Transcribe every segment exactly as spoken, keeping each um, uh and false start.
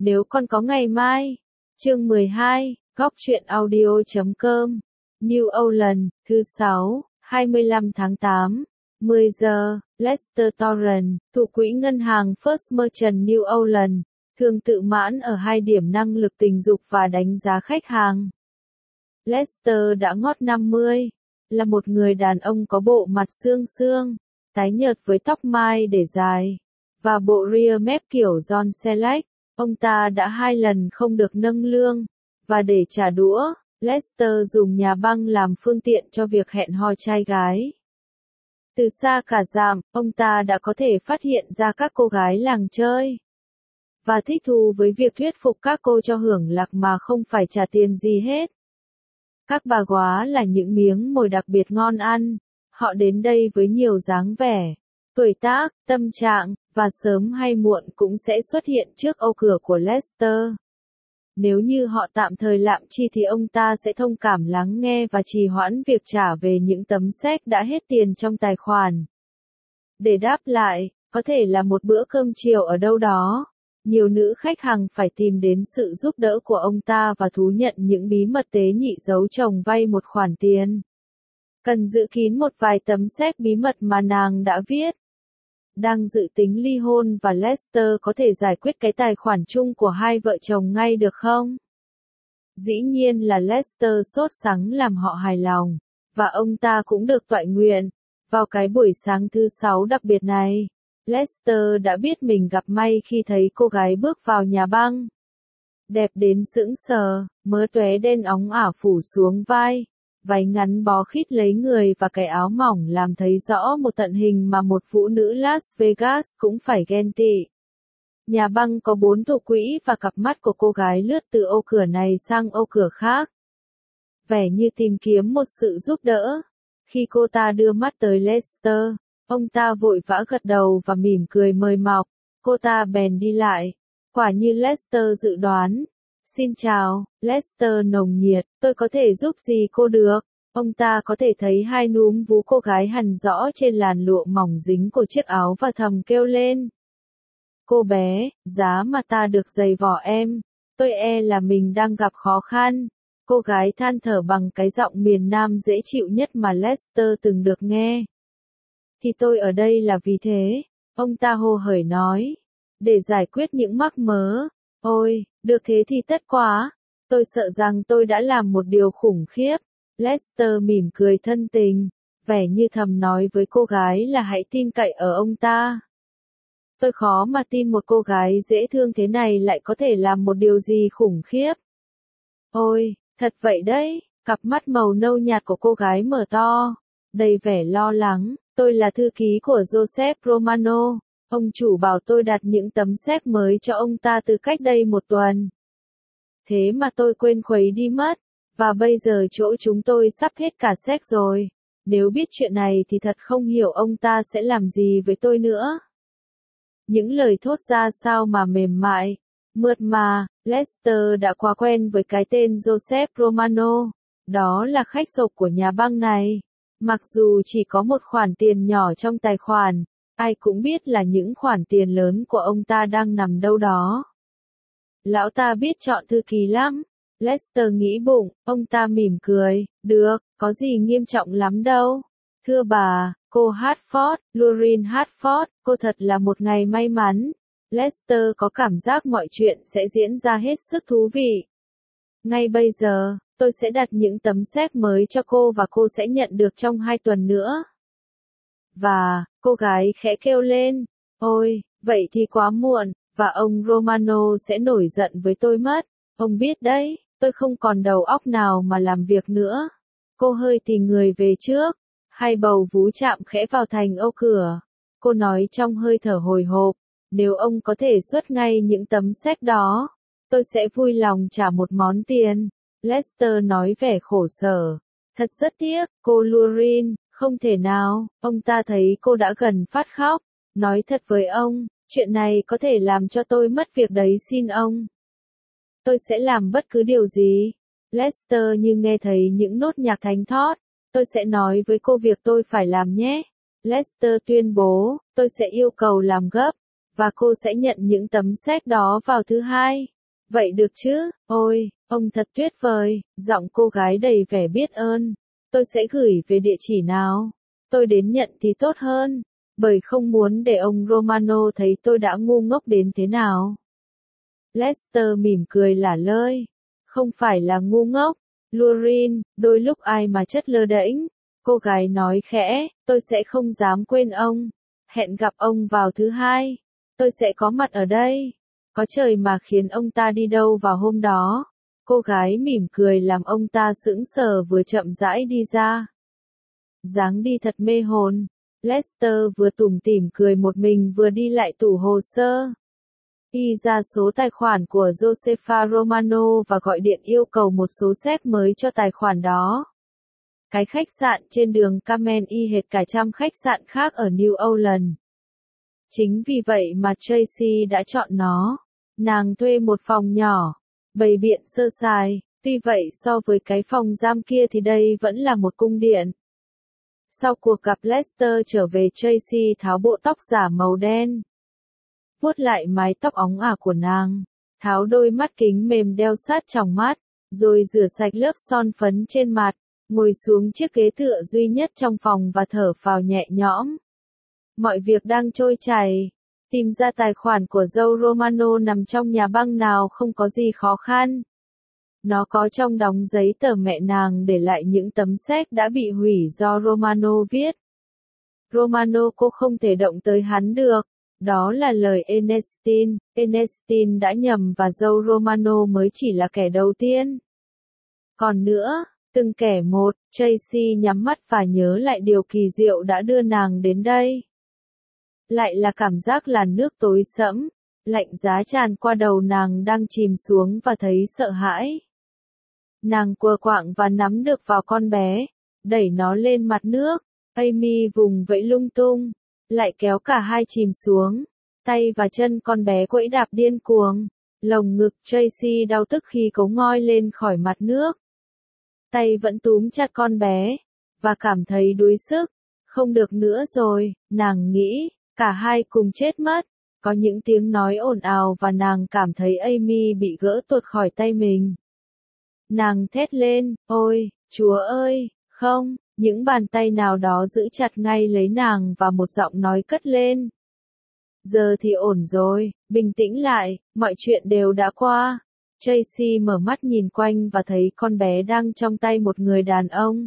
Nếu còn có ngày mai. Chương mười hai, góc truyện audio chấm com. New Orleans, thứ sáu, hai mươi lăm tháng tám, mười giờ, Lester Torrance, thủ quỹ ngân hàng First Merchant New Orleans, thường tự mãn ở hai điểm năng lực tình dục và đánh giá khách hàng. Lester đã ngót năm mươi, là một người đàn ông có bộ mặt xương xương, tái nhợt với tóc mai để dài, và bộ rear mép kiểu John Selleck. Ông ta đã hai lần không được nâng lương, và để trả đũa, Lester dùng nhà băng làm phương tiện cho việc hẹn hò trai gái. Từ xa cả dặm, ông ta đã có thể phát hiện ra các cô gái làng chơi, và thích thú với việc thuyết phục các cô cho hưởng lạc mà không phải trả tiền gì hết. Các bà góa là những miếng mồi đặc biệt ngon ăn, họ đến đây với nhiều dáng vẻ, tuổi tác, tâm trạng, và sớm hay muộn cũng sẽ xuất hiện trước ô cửa của Lester. Nếu như họ tạm thời lạm chi thì ông ta sẽ thông cảm lắng nghe và trì hoãn việc trả về những tấm séc đã hết tiền trong tài khoản. Để đáp lại, có thể là một bữa cơm chiều ở đâu đó, nhiều nữ khách hàng phải tìm đến sự giúp đỡ của ông ta và thú nhận những bí mật tế nhị giấu chồng vay một khoản tiền. Cần giữ kín một vài tấm séc bí mật mà nàng đã viết. Đang dự tính ly hôn và Lester có thể giải quyết cái tài khoản chung của hai vợ chồng ngay được không? Dĩ nhiên là Lester sốt sắng làm họ hài lòng, và ông ta cũng được toại nguyện. Vào cái buổi sáng thứ sáu đặc biệt này, Lester đã biết mình gặp may khi thấy cô gái bước vào nhà băng. Đẹp đến sững sờ, mớ tóe đen óng ả phủ xuống vai, váy ngắn bó khít lấy người và cái áo mỏng làm thấy rõ một tận hình mà một phụ nữ Las Vegas cũng phải ghen tị. Nhà băng có bốn thủ quỹ và cặp mắt của cô gái lướt từ ô cửa này sang ô cửa khác, vẻ như tìm kiếm một sự giúp đỡ. Khi cô ta đưa mắt tới Lester, ông ta vội vã gật đầu và mỉm cười mời mọc. Cô ta bèn đi lại, quả như Lester dự đoán. Xin chào, Lester nồng nhiệt, tôi có thể giúp gì cô được? Ông ta có thể thấy hai núm vú cô gái hằn rõ trên làn lụa mỏng dính của chiếc áo và thầm kêu lên. Cô bé, giá mà ta được giày vò em, tôi e là mình đang gặp khó khăn. Cô gái than thở bằng cái giọng miền Nam dễ chịu nhất mà Lester từng được nghe. Thì tôi ở đây là vì thế, ông ta hồ hởi nói, để giải quyết những mắc mớ. Ôi, được thế thì tất quá, tôi sợ rằng tôi đã làm một điều khủng khiếp. Lester mỉm cười thân tình, vẻ như thầm nói với cô gái là hãy tin cậy ở ông ta. Tôi khó mà tin một cô gái dễ thương thế này lại có thể làm một điều gì khủng khiếp. Ôi, thật vậy đấy, cặp mắt màu nâu nhạt của cô gái mở to, đầy vẻ lo lắng. Tôi là thư ký của Joseph Romano. Ông chủ bảo tôi đặt những tấm séc mới cho ông ta từ cách đây một tuần. Thế mà tôi quên khuấy đi mất, và bây giờ chỗ chúng tôi sắp hết cả séc rồi. Nếu biết chuyện này thì thật không hiểu ông ta sẽ làm gì với tôi nữa. Những lời thốt ra sao mà mềm mại, mượt mà. Lester đã quá quen với cái tên Joseph Romano. Đó là khách sộp của nhà băng này. Mặc dù chỉ có một khoản tiền nhỏ trong tài khoản, ai cũng biết là những khoản tiền lớn của ông ta đang nằm đâu đó. Lão ta biết chọn thư ký lắm. Lester nghĩ bụng, ông ta mỉm cười, được, có gì nghiêm trọng lắm đâu. Thưa bà, cô Hartford, Lorraine Hartford, cô thật là một ngày may mắn. Lester có cảm giác mọi chuyện sẽ diễn ra hết sức thú vị. Ngay bây giờ, tôi sẽ đặt những tấm séc mới cho cô và cô sẽ nhận được trong hai tuần nữa. Và, cô gái khẽ kêu lên, ôi, vậy thì quá muộn, và ông Romano sẽ nổi giận với tôi mất. Ông biết đấy, tôi không còn đầu óc nào mà làm việc nữa. Cô hơi thì người về trước, hai bầu vú chạm khẽ vào thành ô cửa. Cô nói trong hơi thở hồi hộp, nếu ông có thể xuất ngay những tấm séc đó, tôi sẽ vui lòng trả một món tiền. Lester nói vẻ khổ sở. Thật rất tiếc, cô Lorraine, không thể nào. Ông ta thấy cô đã gần phát khóc. Nói thật với ông, chuyện này có thể làm cho tôi mất việc đấy xin ông. Tôi sẽ làm bất cứ điều gì. Lester như nghe thấy những nốt nhạc thánh thót. Tôi sẽ nói với cô việc tôi phải làm nhé. Lester tuyên bố, tôi sẽ yêu cầu làm gấp. và cô sẽ nhận những tấm séc đó vào thứ hai. Vậy được chứ, ôi, ông thật tuyệt vời, giọng cô gái đầy vẻ biết ơn. Tôi sẽ gửi về địa chỉ nào? Tôi đến nhận thì tốt hơn, bởi không muốn để ông Romano thấy tôi đã ngu ngốc đến thế nào. Lester mỉm cười lả lơi. Không phải là ngu ngốc, Lurin, đôi lúc ai mà chất lơ đễnh. Cô gái nói khẽ, tôi sẽ không dám quên ông. Hẹn gặp ông vào thứ hai. Tôi sẽ có mặt ở đây. Có trời mà khiến ông ta đi đâu vào hôm đó. Cô gái mỉm cười làm ông ta sững sờ vừa chậm rãi đi ra. Dáng đi thật mê hồn. Lester vừa tủm tỉm cười một mình vừa đi lại tủ hồ sơ. Y ra số tài khoản của Josefa Romano và gọi điện yêu cầu một số séc mới cho tài khoản đó. Cái khách sạn trên đường Carmen y hệt cả trăm khách sạn khác ở New Orleans. Chính vì vậy mà Tracy đã chọn nó. Nàng thuê một phòng nhỏ, bày biện sơ sài, tuy vậy so với cái phòng giam kia thì đây vẫn là một cung điện. Sau cuộc gặp Lester trở về, Tracy tháo bộ tóc giả màu đen, vuốt lại mái tóc óng ả của nàng, tháo đôi mắt kính mềm đeo sát tròng mắt, rồi rửa sạch lớp son phấn trên mặt, ngồi xuống chiếc ghế tựa duy nhất trong phòng và thở phào nhẹ nhõm. Mọi việc đang trôi chảy. Tìm ra tài khoản của dâu Romano nằm trong nhà băng nào không có gì khó khăn. Nó có trong đóng giấy tờ mẹ nàng để lại những tấm séc đã bị hủy do Romano viết. Romano cô không thể động tới hắn được. Đó là lời Ernestine. Ernestine đã nhầm và dâu Romano mới chỉ là kẻ đầu tiên. Còn nữa, từng kẻ một, Tracy nhắm mắt và nhớ lại điều kỳ diệu đã đưa nàng đến đây. Lại là cảm giác làn nước tối sẫm, lạnh giá tràn qua đầu nàng đang chìm xuống và thấy sợ hãi. Nàng quờ quạng và nắm được vào con bé, đẩy nó lên mặt nước. Amy vùng vẫy lung tung, lại kéo cả hai chìm xuống. Tay và chân con bé quẫy đạp điên cuồng. Lồng ngực Tracy đau tức khi cấu ngoi lên khỏi mặt nước. Tay vẫn túm chặt con bé, và cảm thấy đuối sức. Không được nữa rồi, nàng nghĩ, cả hai cùng chết mất. Có những tiếng nói ồn ào và nàng cảm thấy Amy bị gỡ tuột khỏi tay mình. Nàng thét lên, ôi, Chúa ơi, không, những bàn tay nào đó giữ chặt ngay lấy nàng và một giọng nói cất lên. Giờ thì ổn rồi, bình tĩnh lại, mọi chuyện đều đã qua. Tracy mở mắt nhìn quanh và thấy con bé đang trong tay một người đàn ông.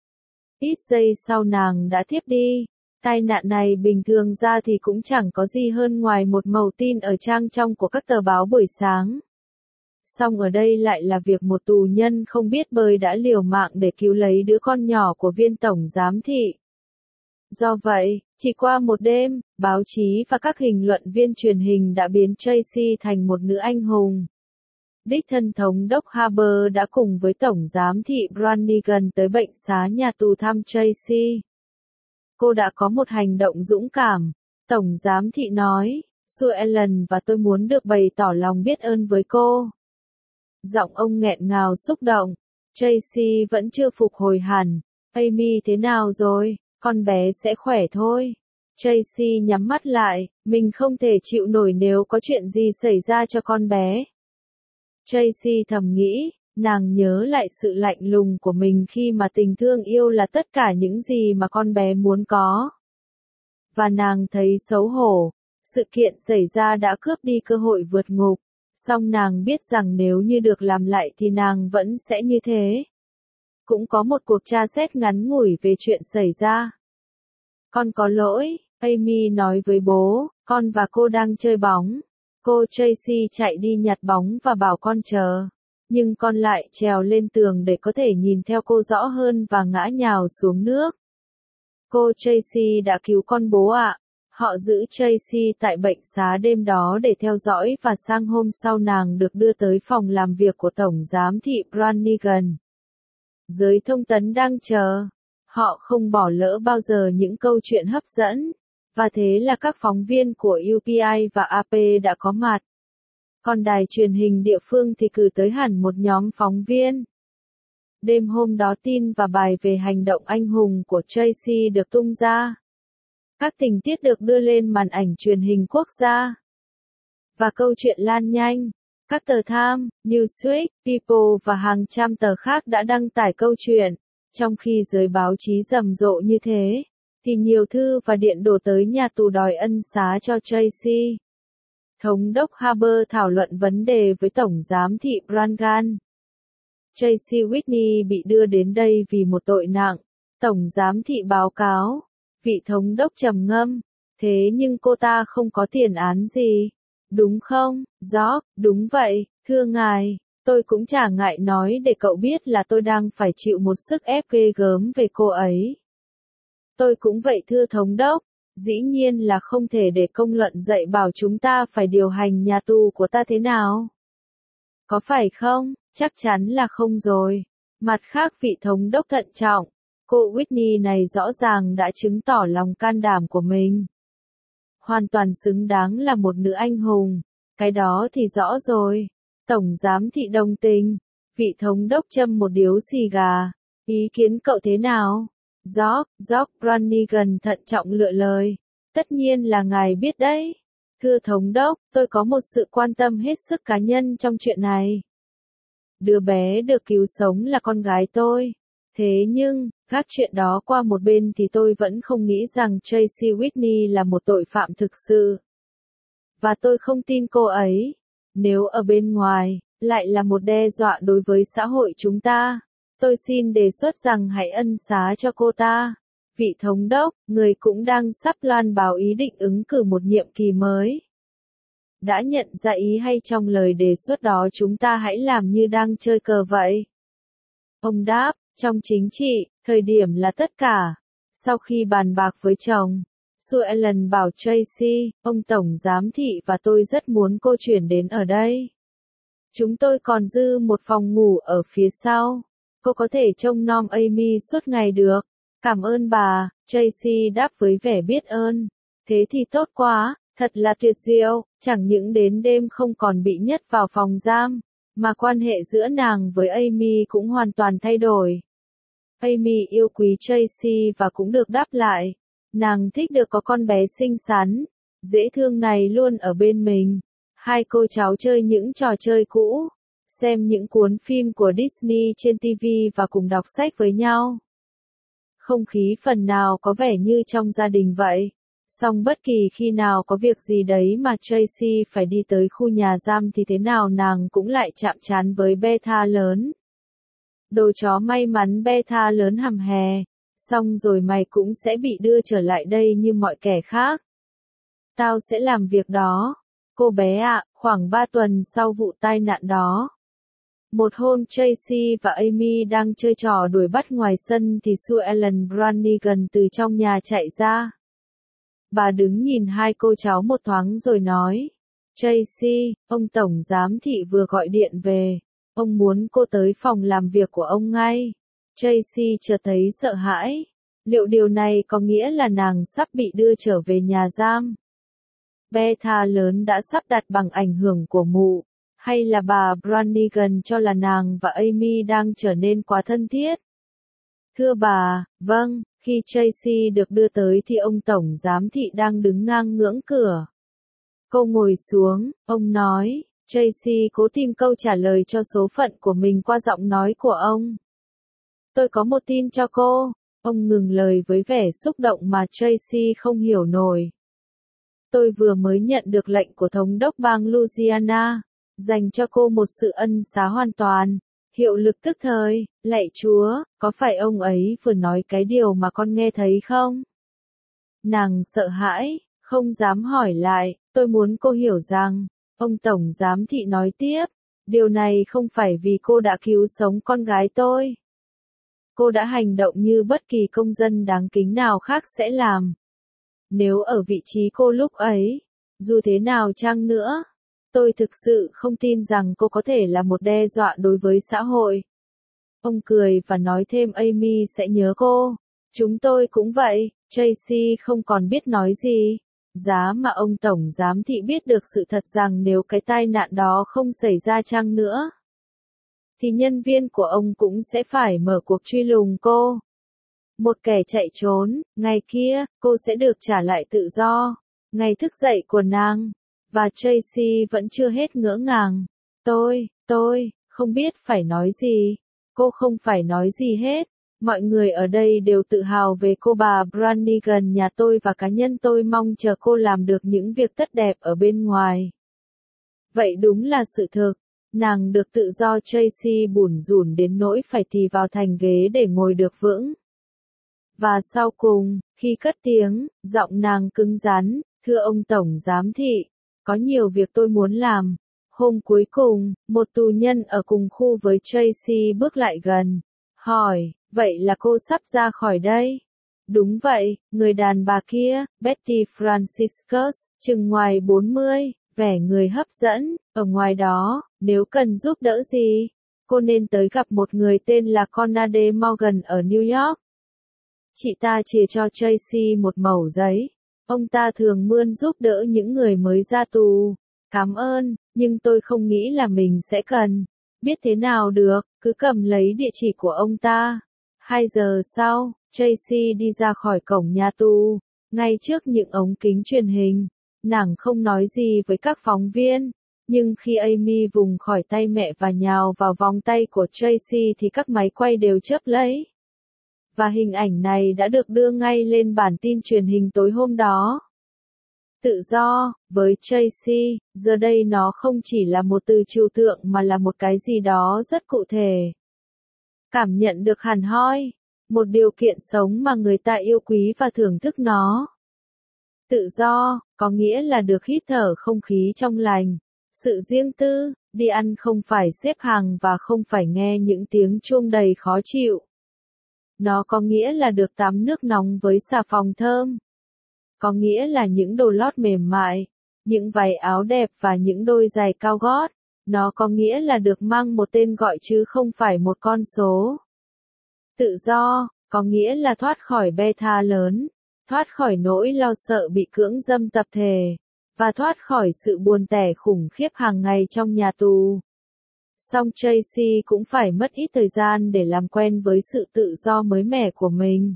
Ít giây sau nàng đã thiếp đi. Tai nạn này bình thường ra thì cũng chẳng có gì hơn ngoài một mẩu tin ở trang trong của các tờ báo buổi sáng. Song ở đây lại là việc một tù nhân không biết bơi đã liều mạng để cứu lấy đứa con nhỏ của viên tổng giám thị. Do vậy, chỉ qua một đêm, báo chí và các hình luận viên truyền hình đã biến Tracy thành một nữ anh hùng. Đích thân thống đốc Harper đã cùng với tổng giám thị Brannigan tới bệnh xá nhà tù thăm Tracy. Cô đã có một hành động dũng cảm, tổng giám thị nói, Sue Ellen và tôi muốn được bày tỏ lòng biết ơn với cô. Giọng ông nghẹn ngào xúc động. Tracy vẫn chưa phục hồi hẳn. Amy thế nào rồi? Con bé sẽ khỏe thôi. Tracy nhắm mắt lại, mình không thể chịu nổi nếu có chuyện gì xảy ra cho con bé. Tracy thầm nghĩ, nàng nhớ lại sự lạnh lùng của mình khi mà tình thương yêu là tất cả những gì mà con bé muốn có. Và nàng thấy xấu hổ, sự kiện xảy ra đã cướp đi cơ hội vượt ngục, song nàng biết rằng nếu như được làm lại thì nàng vẫn sẽ như thế. Cũng có một cuộc tra xét ngắn ngủi về chuyện xảy ra. Con có lỗi, Amy nói với bố, con và cô đang chơi bóng. Cô Tracy chạy đi nhặt bóng và bảo con chờ. Nhưng con lại trèo lên tường để có thể nhìn theo cô rõ hơn và ngã nhào xuống nước. Cô Tracy đã cứu con bố ạ. Họ giữ Tracy tại bệnh xá đêm đó để theo dõi và sang hôm sau nàng được đưa tới phòng làm việc của tổng giám thị Brannigan. Giới thông tấn đang chờ. Họ không bỏ lỡ bao giờ những câu chuyện hấp dẫn. Và thế là các phóng viên của u pê i và a pê đã có mặt. Còn đài truyền hình địa phương thì cử tới hẳn một nhóm phóng viên. Đêm hôm đó tin và bài về hành động anh hùng của Tracy được tung ra. Các tình tiết được đưa lên màn ảnh truyền hình quốc gia. Và câu chuyện lan nhanh. Các tờ Time, Newsweek, People và hàng trăm tờ khác đã đăng tải câu chuyện. Trong khi giới báo chí rầm rộ như thế, thì nhiều thư và điện đổ tới nhà tù đòi ân xá cho Tracy. Thống đốc Harper thảo luận vấn đề với Tổng giám thị Brangan. Tracy Whitney bị đưa đến đây vì một tội nặng. Tổng giám thị báo cáo. Vị thống đốc trầm ngâm. Thế nhưng cô ta không có tiền án gì. Đúng không, George? Đúng vậy, thưa ngài. Tôi cũng chả ngại nói để cậu biết là tôi đang phải chịu một sức ép ghê gớm về cô ấy. Tôi cũng vậy thưa thống đốc. Dĩ nhiên là không thể để công luận dạy bảo chúng ta phải điều hành nhà tù của ta thế nào. Có phải không? Chắc chắn là không rồi. Mặt khác vị thống đốc thận trọng. Cô Whitney này rõ ràng đã chứng tỏ lòng can đảm của mình. Hoàn toàn xứng đáng là một nữ anh hùng. Cái đó thì rõ rồi. Tổng giám thị đồng tình. Vị thống đốc châm một điếu xì gà. Ý kiến cậu thế nào? George, George Brannigan thận trọng lựa lời. Tất nhiên là ngài biết đấy. Thưa thống đốc, tôi có một sự quan tâm hết sức cá nhân trong chuyện này. Đứa bé được cứu sống là con gái tôi. Thế nhưng, các chuyện đó qua một bên thì tôi vẫn không nghĩ rằng Tracy Whitney là một tội phạm thực sự. Và tôi không tin cô ấy. Nếu ở bên ngoài, lại là một đe dọa đối với xã hội chúng ta. Tôi xin đề xuất rằng hãy ân xá cho cô ta. Vị thống đốc, người cũng đang sắp loan báo ý định ứng cử một nhiệm kỳ mới. Đã nhận ra ý hay trong lời đề xuất đó chúng ta hãy làm như đang chơi cờ vậy? Ông đáp, trong chính trị, thời điểm là tất cả. Sau khi bàn bạc với chồng, Sue Ellen bảo Tracy, ông tổng giám thị và tôi rất muốn cô chuyển đến ở đây. Chúng tôi còn dư một phòng ngủ ở phía sau. Cô có thể trông nom Amy suốt ngày được. Cảm ơn bà, Tracy đáp với vẻ biết ơn. Thế thì tốt quá, thật là tuyệt diệu, chẳng những đến đêm không còn bị nhốt vào phòng giam, mà quan hệ giữa nàng với Amy cũng hoàn toàn thay đổi. Amy yêu quý Tracy và cũng được đáp lại. Nàng thích được có con bé xinh xắn, dễ thương này luôn ở bên mình. Hai cô cháu chơi những trò chơi cũ, xem những cuốn phim của Disney trên ti vi và cùng đọc sách với nhau. Không khí phần nào có vẻ như trong gia đình vậy. Song bất kỳ khi nào có việc gì đấy mà Tracy phải đi tới khu nhà giam thì thế nào nàng cũng lại chạm trán với Beta lớn. Đồ chó may mắn Beta lớn hầm hè. Xong rồi mày cũng sẽ bị đưa trở lại đây như mọi kẻ khác. Tao sẽ làm việc đó. Cô bé ạ, khoảng ba tuần sau vụ tai nạn đó. Một hôm Tracy và Amy đang chơi trò đuổi bắt ngoài sân thì Sue Ellen Brannigan từ trong nhà chạy ra. Bà đứng nhìn hai cô cháu một thoáng rồi nói. Tracy, ông tổng giám thị vừa gọi điện về. Ông muốn cô tới phòng làm việc của ông ngay. Tracy chợt thấy sợ hãi. Liệu điều này có nghĩa là nàng sắp bị đưa trở về nhà giam? Beta lớn đã sắp đặt bằng ảnh hưởng của mụ. Hay là bà Brannigan cho là nàng và Amy đang trở nên quá thân thiết? Thưa bà, vâng, khi Tracy được đưa tới thì ông tổng giám thị đang đứng ngang ngưỡng cửa. Cô ngồi xuống, ông nói, Tracy cố tìm câu trả lời cho số phận của mình qua giọng nói của ông. Tôi có một tin cho cô. Ông ngừng lời với vẻ xúc động mà Tracy không hiểu nổi. Tôi vừa mới nhận được lệnh của thống đốc bang Louisiana, dành cho cô một sự ân xá hoàn toàn, hiệu lực tức thời. Lạy Chúa, có phải ông ấy vừa nói cái điều mà con nghe thấy không? Nàng sợ hãi, không dám hỏi lại. Tôi muốn cô hiểu rằng, ông tổng giám thị nói tiếp, điều này không phải vì cô đã cứu sống con gái tôi. Cô đã hành động như bất kỳ công dân đáng kính nào khác sẽ làm. Nếu ở vị trí cô lúc ấy, dù thế nào chăng nữa, tôi thực sự không tin rằng cô có thể là một đe dọa đối với xã hội. Ông cười và nói thêm Amy sẽ nhớ cô. Chúng tôi cũng vậy. Tracy không còn biết nói gì. Giá mà ông tổng giám thị biết được sự thật rằng nếu cái tai nạn đó không xảy ra chăng nữa, thì nhân viên của ông cũng sẽ phải mở cuộc truy lùng cô. Một kẻ chạy trốn, ngày kia, cô sẽ được trả lại tự do. Ngày thức dậy của nàng. Và Tracy vẫn chưa hết ngỡ ngàng. Tôi, tôi, không biết phải nói gì. Cô không phải nói gì hết. Mọi người ở đây đều tự hào về cô bà Brannigan nhà tôi và cá nhân tôi mong chờ cô làm được những việc tốt đẹp ở bên ngoài. Vậy đúng là sự thực. Nàng được tự do. Tracy bủn rủn đến nỗi phải tì vào thành ghế để ngồi được vững. Và sau cùng, khi cất tiếng, giọng nàng cứng rắn, thưa ông Tổng Giám thị, có nhiều việc tôi muốn làm. Hôm cuối cùng, một tù nhân ở cùng khu với Tracy bước lại gần, hỏi, vậy là cô sắp ra khỏi đây? Đúng vậy, người đàn bà kia, Betty Franciscus, chừng ngoài bốn mươi, vẻ người hấp dẫn, ở ngoài đó, nếu cần giúp đỡ gì, cô nên tới gặp một người tên là Conrad Morgan ở New York. Chị ta chìa cho Tracy một mẩu giấy. Ông ta thường mươn giúp đỡ những người mới ra tù. Cảm ơn, nhưng tôi không nghĩ là mình sẽ cần. Biết thế nào được, cứ cầm lấy địa chỉ của ông ta. Hai giờ sau, Tracy đi ra khỏi cổng nhà tù, ngay trước những ống kính truyền hình. Nàng không nói gì với các phóng viên, nhưng khi Amy vùng khỏi tay mẹ và nhào vào vòng tay của Tracy thì các máy quay đều chớp lấy. Và hình ảnh này đã được đưa ngay lên bản tin truyền hình tối hôm đó. Tự do, với Tracy, giờ đây nó không chỉ là một từ trừu tượng mà là một cái gì đó rất cụ thể. Cảm nhận được hẳn hoi, một điều kiện sống mà người ta yêu quý và thưởng thức nó. Tự do, có nghĩa là được hít thở không khí trong lành, sự riêng tư, đi ăn không phải xếp hàng và không phải nghe những tiếng chuông đầy khó chịu. Nó có nghĩa là được tắm nước nóng với xà phòng thơm. Có nghĩa là những đồ lót mềm mại, những váy áo đẹp và những đôi giày cao gót. Nó có nghĩa là được mang một tên gọi chứ không phải một con số. Tự do, có nghĩa là thoát khỏi beta lớn, thoát khỏi nỗi lo sợ bị cưỡng dâm tập thể, và thoát khỏi sự buồn tẻ khủng khiếp hàng ngày trong nhà tù. Song Tracy cũng phải mất ít thời gian để làm quen với sự tự do mới mẻ của mình.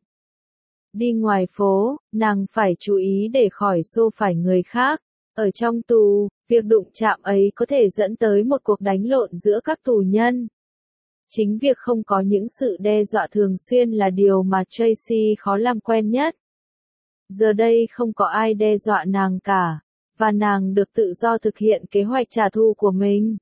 Đi ngoài phố, nàng phải chú ý để khỏi xô phải người khác. Ở trong tù, việc đụng chạm ấy có thể dẫn tới một cuộc đánh lộn giữa các tù nhân. Chính việc không có những sự đe dọa thường xuyên là điều mà Tracy khó làm quen nhất. Giờ đây không có ai đe dọa nàng cả, và nàng được tự do thực hiện kế hoạch trả thù của mình.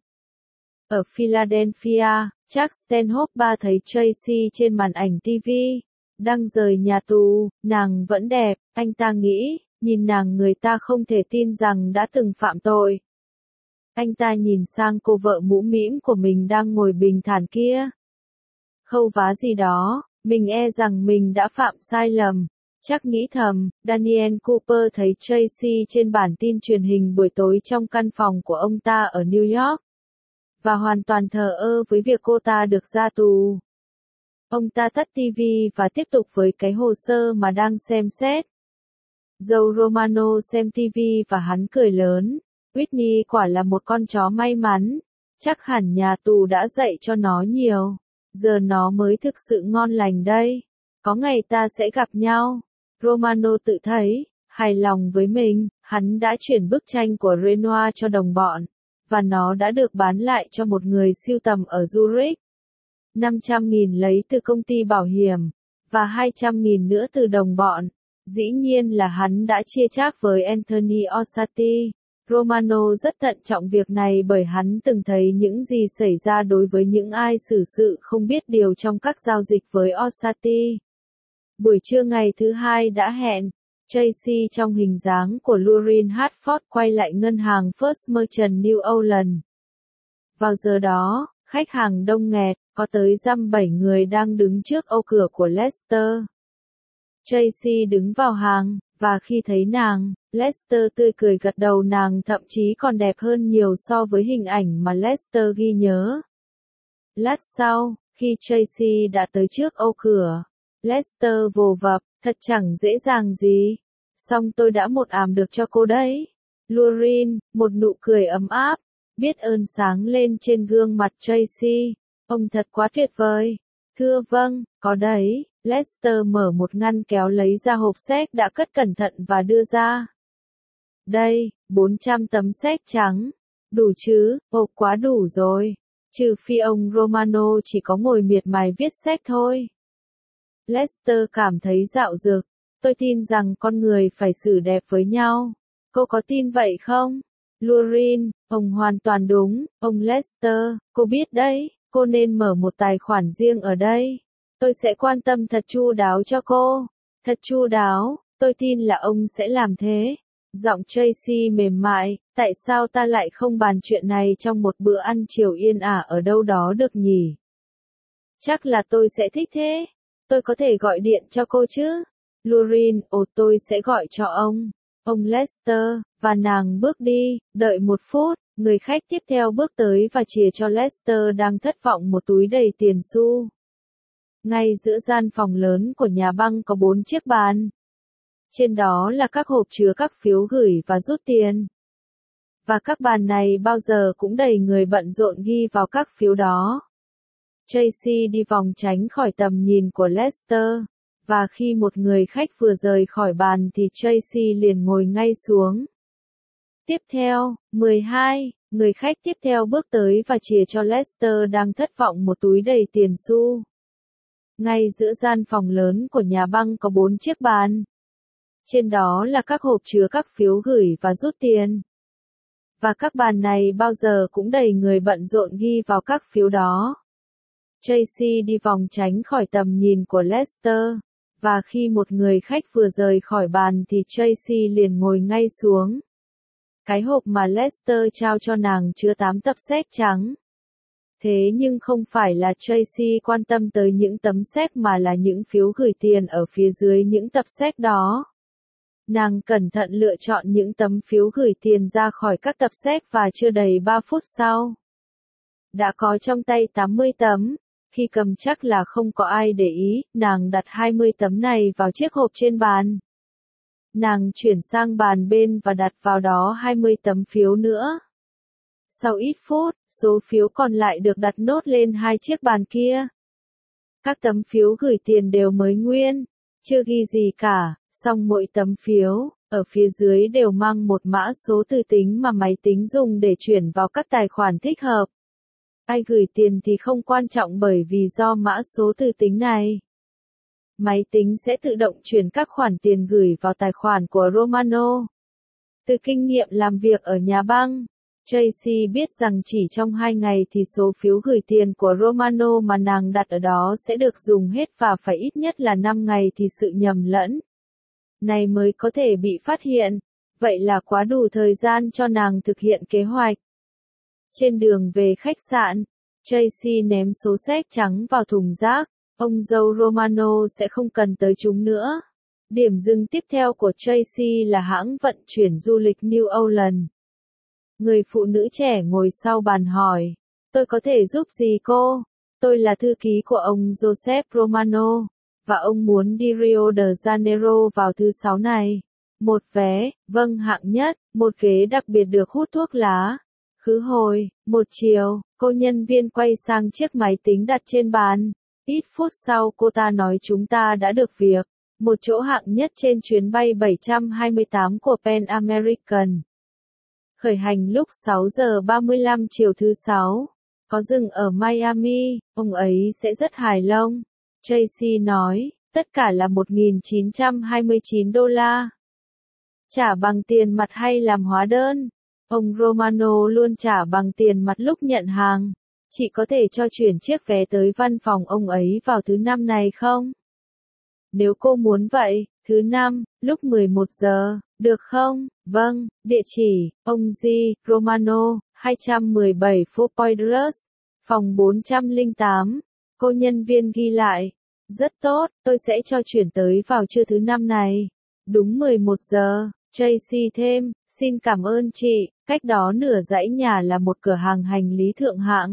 Ở Philadelphia, Chuck Stanhope ba thấy Tracy trên màn ảnh ti vi, đang rời nhà tù, nàng vẫn đẹp, anh ta nghĩ, nhìn nàng người ta không thể tin rằng đã từng phạm tội. Anh ta nhìn sang cô vợ mũ mĩm của mình đang ngồi bình thản kia. Khâu vá gì đó, mình e rằng mình đã phạm sai lầm. Chắc nghĩ thầm, Daniel Cooper thấy Tracy trên bản tin truyền hình buổi tối trong căn phòng của ông ta ở New York. Và hoàn toàn thờ ơ với việc cô ta được ra tù. Ông ta tắt ti vi và tiếp tục với cái hồ sơ mà đang xem xét. Joe Romano xem ti vi và hắn cười lớn. Whitney quả là một con chó may mắn. Chắc hẳn nhà tù đã dạy cho nó nhiều. Giờ nó mới thực sự ngon lành đây. Có ngày ta sẽ gặp nhau. Romano tự thấy, hài lòng với mình, hắn đã chuyển bức tranh của Renoir cho đồng bọn. Và nó đã được bán lại cho một người sưu tầm ở Zurich. năm trăm nghìn lấy từ công ty bảo hiểm, và hai trăm nghìn nữa từ đồng bọn. Dĩ nhiên là hắn đã chia chác với Anthony Orsatti. Romano rất thận trọng việc này bởi hắn từng thấy những gì xảy ra đối với những ai xử sự không biết điều trong các giao dịch với Orsatti. Buổi trưa ngày thứ hai đã hẹn, Tracy trong hình dáng của Lorraine Hartford quay lại ngân hàng First Merchant New Orleans. Vào giờ đó, khách hàng đông nghẹt, có tới dăm bảy người đang đứng trước ô cửa của Lester. Tracy đứng vào hàng, và khi thấy nàng, Lester tươi cười gật đầu, nàng thậm chí còn đẹp hơn nhiều so với hình ảnh mà Lester ghi nhớ. Lát sau, khi Tracy đã tới trước ô cửa, Lester vồ vập, thật chẳng dễ dàng gì. Xong tôi đã một ảm được cho cô đấy. Lorraine, một nụ cười ấm áp, biết ơn sáng lên trên gương mặt Tracy. Ông thật quá tuyệt vời. Thưa vâng, có đấy. Lester mở một ngăn kéo lấy ra hộp séc đã cất cẩn thận và đưa ra. Đây, bốn trăm tấm séc trắng. Đủ chứ, ồ quá đủ rồi. Trừ phi ông Romano chỉ có ngồi miệt mài viết séc thôi. Lester cảm thấy dạo dực. Tôi tin rằng con người phải xử đẹp với nhau. Cô có tin vậy không? Lurin, ông hoàn toàn đúng, ông Lester, cô biết đấy, cô nên mở một tài khoản riêng ở đây. Tôi sẽ quan tâm thật chu đáo cho cô. Thật chu đáo, tôi tin là ông sẽ làm thế. Giọng Tracy mềm mại, tại sao ta lại không bàn chuyện này trong một bữa ăn chiều yên ả ở đâu đó được nhỉ? Chắc là tôi sẽ thích thế. Tôi có thể gọi điện cho cô chứ? Lurin, ồ tôi sẽ gọi cho ông. Ông Lester, và nàng bước đi, đợi một phút, người khách tiếp theo bước tới và chìa cho Lester đang thất vọng một túi đầy tiền xu. Ngay giữa gian phòng lớn của nhà băng có bốn chiếc bàn. Trên đó là các hộp chứa các phiếu gửi và rút tiền. Và các bàn này bao giờ cũng đầy người bận rộn ghi vào các phiếu đó. Tracy đi vòng tránh khỏi tầm nhìn của Lester. Và khi một người khách vừa rời khỏi bàn thì Tracy liền ngồi ngay xuống. Tiếp theo, mười hai, người khách tiếp theo bước tới và chìa cho Lester đang thất vọng một túi đầy tiền xu. Ngay giữa gian phòng lớn của nhà băng có bốn chiếc bàn. Trên đó là các hộp chứa các phiếu gửi và rút tiền. Và các bàn này bao giờ cũng đầy người bận rộn ghi vào các phiếu đó. Tracy đi vòng tránh khỏi tầm nhìn của Lester. Và khi một người khách vừa rời khỏi bàn thì Tracy liền ngồi ngay xuống. Cái hộp mà Lester trao cho nàng chứa tám tập séc trắng. Thế nhưng không phải là Tracy quan tâm tới những tấm séc mà là những phiếu gửi tiền ở phía dưới những tập séc đó. Nàng cẩn thận lựa chọn những tấm phiếu gửi tiền ra khỏi các tập séc và chưa đầy ba phút sau. Đã có trong tay tám mươi tấm. Khi cầm chắc là không có ai để ý, nàng đặt hai mươi tấm này vào chiếc hộp trên bàn. Nàng chuyển sang bàn bên và đặt vào đó hai mươi tấm phiếu nữa. Sau ít phút, số phiếu còn lại được đặt nốt lên hai chiếc bàn kia. Các tấm phiếu gửi tiền đều mới nguyên, chưa ghi gì cả, song mỗi tấm phiếu, ở phía dưới đều mang một mã số từ tính mà máy tính dùng để chuyển vào các tài khoản thích hợp. Ai gửi tiền thì không quan trọng bởi vì do mã số từ tính này. Máy tính sẽ tự động chuyển các khoản tiền gửi vào tài khoản của Romano. Từ kinh nghiệm làm việc ở nhà băng, Tracy biết rằng chỉ trong hai ngày thì số phiếu gửi tiền của Romano mà nàng đặt ở đó sẽ được dùng hết và phải ít nhất là năm ngày thì sự nhầm lẫn này mới có thể bị phát hiện. Vậy là quá đủ thời gian cho nàng thực hiện kế hoạch. Trên đường về khách sạn, Tracy ném số séc trắng vào thùng rác. Ông dâu Romano sẽ không cần tới chúng nữa. Điểm dừng tiếp theo của Tracy là hãng vận chuyển du lịch New Orleans. Người phụ nữ trẻ ngồi sau bàn hỏi, tôi có thể giúp gì cô? Tôi là thư ký của ông Joseph Romano, và ông muốn đi Rio de Janeiro vào thứ sáu này. Một vé, vâng hạng nhất, một ghế đặc biệt được hút thuốc lá. Khứ hồi, một chiều, cô nhân viên quay sang chiếc máy tính đặt trên bàn. Ít phút sau cô ta nói chúng ta đã được việc. Một chỗ hạng nhất trên chuyến bay bảy trăm hai mươi tám của Pan American. Khởi hành lúc sáu giờ ba mươi lăm chiều thứ sáu. Có dừng ở Miami, ông ấy sẽ rất hài lòng. Tracy nói, tất cả là một nghìn chín trăm hai mươi chín đô la. Trả bằng tiền mặt hay làm hóa đơn? Ông Romano luôn trả bằng tiền mặt lúc nhận hàng. Chị có thể cho chuyển chiếc vé tới văn phòng ông ấy vào thứ năm này không? Nếu cô muốn vậy, thứ năm, lúc mười một giờ, được không? Vâng, địa chỉ, ông G. Romano, hai trăm mười bảy Four Pointers, phòng bốn trăm lẻ tám. Cô nhân viên ghi lại. Rất tốt, tôi sẽ cho chuyển tới vào trưa thứ năm này. Đúng mười một giờ, Tracy thêm, xin cảm ơn chị, cách đó nửa dãy nhà là một cửa hàng hành lý thượng hạng.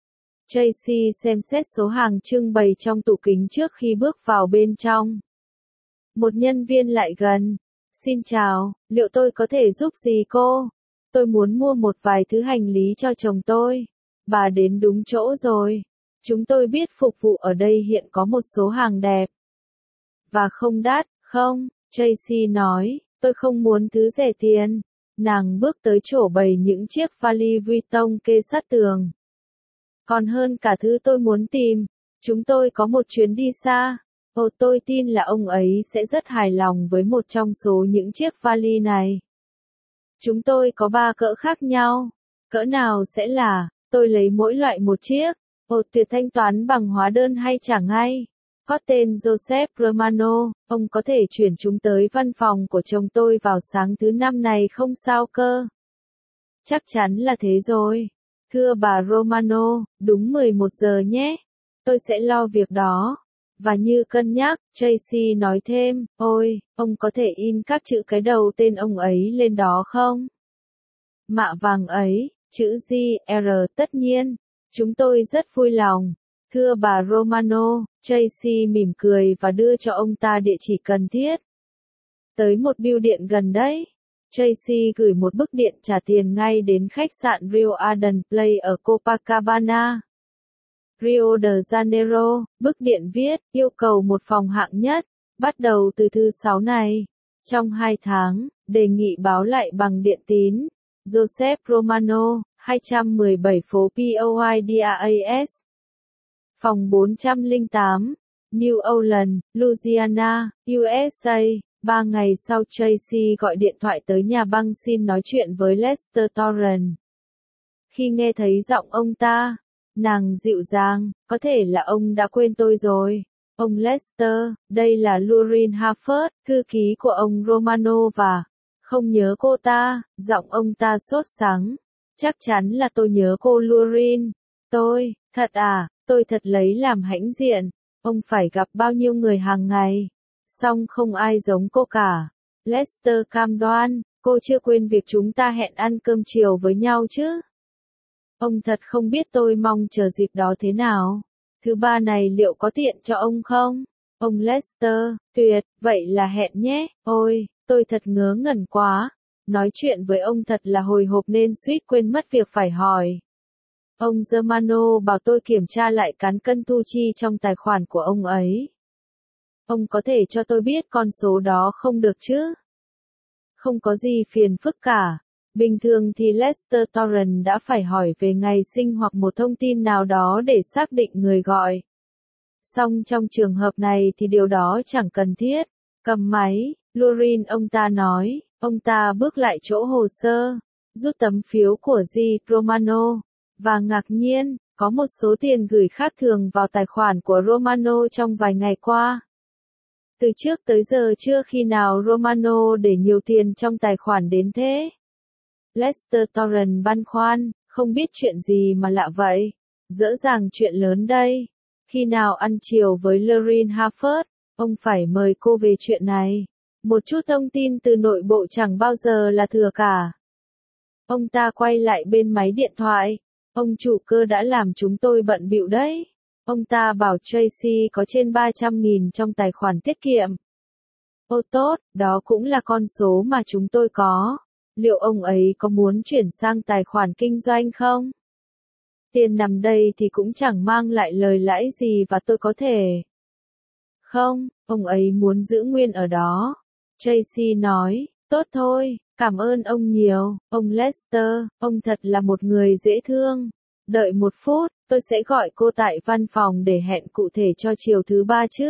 Tracy xem xét số hàng trưng bày trong tủ kính trước khi bước vào bên trong. Một nhân viên lại gần. Xin chào, liệu tôi có thể giúp gì cô? Tôi muốn mua một vài thứ hành lý cho chồng tôi. Bà đến đúng chỗ rồi. Chúng tôi biết phục vụ ở đây hiện có một số hàng đẹp. Và không đắt, không? Tracy nói, tôi không muốn thứ rẻ tiền. Nàng bước tới chỗ bày những chiếc vali Vuitton kê sát tường. Còn hơn cả thứ tôi muốn tìm, chúng tôi có một chuyến đi xa. Ồ, tôi tin là ông ấy sẽ rất hài lòng với một trong số những chiếc vali này. Chúng tôi có ba cỡ khác nhau. Cỡ nào sẽ là, tôi lấy mỗi loại một chiếc. Ồ, tuyệt, thanh toán bằng hóa đơn hay trả ngay. Có tên Joseph Romano, ông có thể chuyển chúng tới văn phòng của chồng tôi vào sáng thứ năm này không sao cơ? Chắc chắn là thế rồi. Thưa bà Romano, đúng mười một giờ nhé. Tôi sẽ lo việc đó. Và như cân nhắc, Tracy nói thêm, ôi, ông có thể in các chữ cái đầu tên ông ấy lên đó không? Mạ vàng ấy, chữ G R tất nhiên. Chúng tôi rất vui lòng. Thưa bà Romano, Tracy mỉm cười và đưa cho ông ta địa chỉ cần thiết. Tới một bưu điện gần đấy. Tracy gửi một bức điện trả tiền ngay đến khách sạn Rio Arden Play ở Copacabana, Rio de Janeiro. Bức điện viết, yêu cầu một phòng hạng nhất, bắt đầu từ thứ sáu này. Trong hai tháng, đề nghị báo lại bằng điện tín. Joseph Romano, hai trăm mười bảy phố Poidaas. Phòng bốn trăm lẻ tám, New Orleans, Louisiana, u ét a. Ba ngày sau Tracy gọi điện thoại tới nhà băng xin nói chuyện với Lester Torrance. Khi nghe thấy giọng ông ta, nàng dịu dàng, có thể là ông đã quên tôi rồi. Ông Lester, đây là Lorraine Harford, thư ký của ông Romano và... Không nhớ cô ta, giọng ông ta sốt sắng. Chắc chắn là tôi nhớ cô Lorraine. Tôi, thật à, tôi thật lấy làm hãnh diện. Ông phải gặp bao nhiêu người hàng ngày. Song không ai giống cô cả. Lester cam đoan, cô chưa quên việc chúng ta hẹn ăn cơm chiều với nhau chứ. Ông thật không biết tôi mong chờ dịp đó thế nào. Thứ ba này liệu có tiện cho ông không? Ông Lester, tuyệt, vậy là hẹn nhé. Ôi, tôi thật ngớ ngẩn quá. Nói chuyện với ông thật là hồi hộp nên suýt quên mất việc phải hỏi. Ông Germano bảo tôi kiểm tra lại cán cân thu chi trong tài khoản của ông ấy. Ông có thể cho tôi biết con số đó không được chứ? Không có gì phiền phức cả. Bình thường thì Lester Torrance đã phải hỏi về ngày sinh hoặc một thông tin nào đó để xác định người gọi. Song trong trường hợp này thì điều đó chẳng cần thiết. Cầm máy, Lorraine ông ta nói, ông ta bước lại chỗ hồ sơ, rút tấm phiếu của G. Romano, và ngạc nhiên, có một số tiền gửi khác thường vào tài khoản của Romano trong vài ngày qua. Từ trước tới giờ chưa khi nào Romano để nhiều tiền trong tài khoản đến thế. Lester Torrance băn khoăn, không biết chuyện gì mà lạ vậy. Rõ ràng chuyện lớn đây. Khi nào ăn chiều với Lorraine Harford, ông phải mời cô về chuyện này. Một chút thông tin từ nội bộ chẳng bao giờ là thừa cả. Ông ta quay lại bên máy điện thoại. Ông chủ cơ đã làm chúng tôi bận bịu đấy. Ông ta bảo Tracy có trên ba trăm nghìn trong tài khoản tiết kiệm. Ô tốt, đó cũng là con số mà chúng tôi có. Liệu ông ấy có muốn chuyển sang tài khoản kinh doanh không? Tiền nằm đây thì cũng chẳng mang lại lời lãi gì và tôi có thể... Không, ông ấy muốn giữ nguyên ở đó. Tracy nói, tốt thôi, cảm ơn ông nhiều, ông Lester, ông thật là một người dễ thương. Đợi một phút, tôi sẽ gọi cô tại văn phòng để hẹn cụ thể cho chiều thứ ba chứ.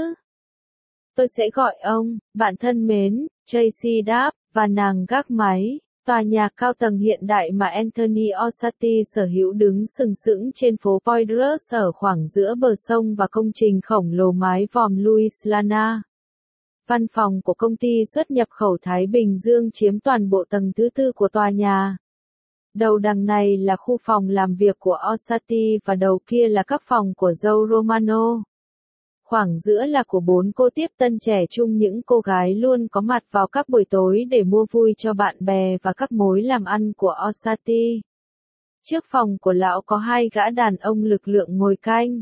Tôi sẽ gọi ông, bạn thân mến, Tracy đáp, và nàng gác máy. Tòa nhà cao tầng hiện đại mà Anthony Orsatti sở hữu đứng sừng sững trên phố Poydras ở khoảng giữa bờ sông và công trình khổng lồ mái vòm Louisiana. Văn phòng của công ty xuất nhập khẩu Thái Bình Dương chiếm toàn bộ tầng thứ tư của tòa nhà. Đầu đằng này là khu phòng làm việc của Orsatti và đầu kia là các phòng của Joe Romano. Khoảng giữa là của bốn cô tiếp tân trẻ trung, những cô gái luôn có mặt vào các buổi tối để mua vui cho bạn bè và các mối làm ăn của Orsatti. Trước phòng của lão có hai gã đàn ông lực lượng ngồi canh.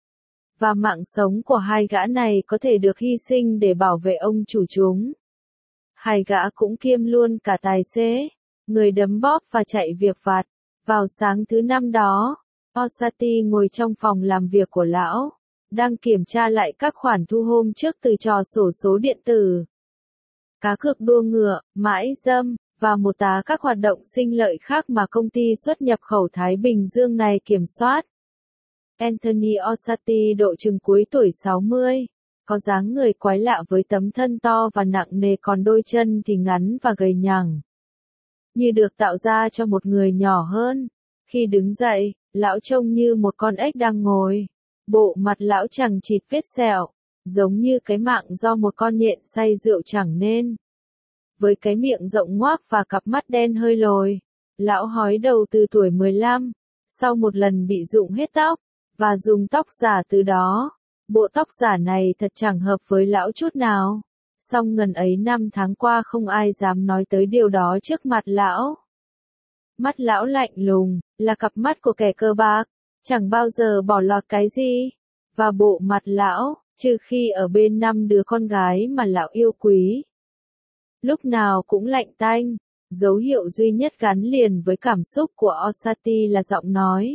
Và mạng sống của hai gã này có thể được hy sinh để bảo vệ ông chủ chúng. Hai gã cũng kiêm luôn cả tài xế, người đấm bóp và chạy việc vặt. Vào sáng thứ năm đó, Orsatti ngồi trong phòng làm việc của lão, đang kiểm tra lại các khoản thu hôm trước từ trò xổ số điện tử, cá cược đua ngựa, mãi dâm, và một tá các hoạt động sinh lợi khác mà công ty xuất nhập khẩu Thái Bình Dương này kiểm soát. Anthony Orsatti độ chừng cuối tuổi sáu mươi, có dáng người quái lạ với tấm thân to và nặng nề, còn đôi chân thì ngắn và gầy nhẳng, như được tạo ra cho một người nhỏ hơn. Khi đứng dậy, lão trông như một con ếch đang ngồi. Bộ mặt lão chằng chịt vết sẹo, giống như cái mạng do một con nhện say rượu chẳng nên. Với cái miệng rộng ngoác và cặp mắt đen hơi lồi, lão hói đầu từ tuổi mười lăm, sau một lần bị rụng hết tóc, và dùng tóc giả từ đó. Bộ tóc giả này thật chẳng hợp với lão chút nào. Song ngần ấy năm tháng qua không ai dám nói tới điều đó trước mặt lão. Mắt lão lạnh lùng, là cặp mắt của kẻ cờ bạc, chẳng bao giờ bỏ lọt cái gì. Và bộ mặt lão, trừ khi ở bên năm đứa con gái mà lão yêu quý, lúc nào cũng lạnh tanh. Dấu hiệu duy nhất gắn liền với cảm xúc của Orsatti là giọng nói.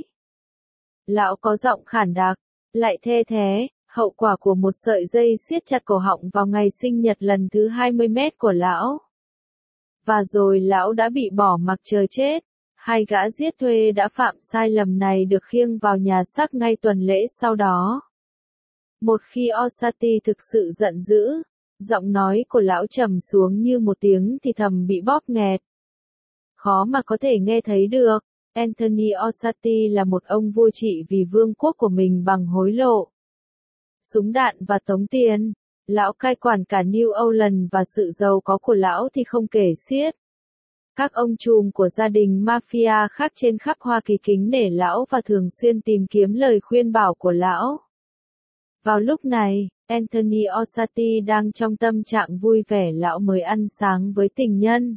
Lão có giọng khản đặc, lại thê thé, hậu quả của một sợi dây siết chặt cổ họng vào ngày sinh nhật lần thứ hai mươi mét của lão. Và rồi lão đã bị bỏ mặc chờ chết. Hai gã giết thuê đã phạm sai lầm này được khiêng vào nhà xác ngay tuần lễ sau đó. Một khi Orsatti thực sự giận dữ, giọng nói của lão trầm xuống như một tiếng thì thầm bị bóp nghẹt. Khó mà có thể nghe thấy được. Anthony Orsatti là một ông vua trị vì vương quốc của mình bằng hối lộ, súng đạn và tống tiền. Lão cai quản cả New Orleans và sự giàu có của lão thì không kể xiết. Các ông trùm của gia đình mafia khác trên khắp Hoa Kỳ kính nể lão và thường xuyên tìm kiếm lời khuyên bảo của lão. Vào lúc này, Anthony Orsatti đang trong tâm trạng vui vẻ, lão mới ăn sáng với tình nhân.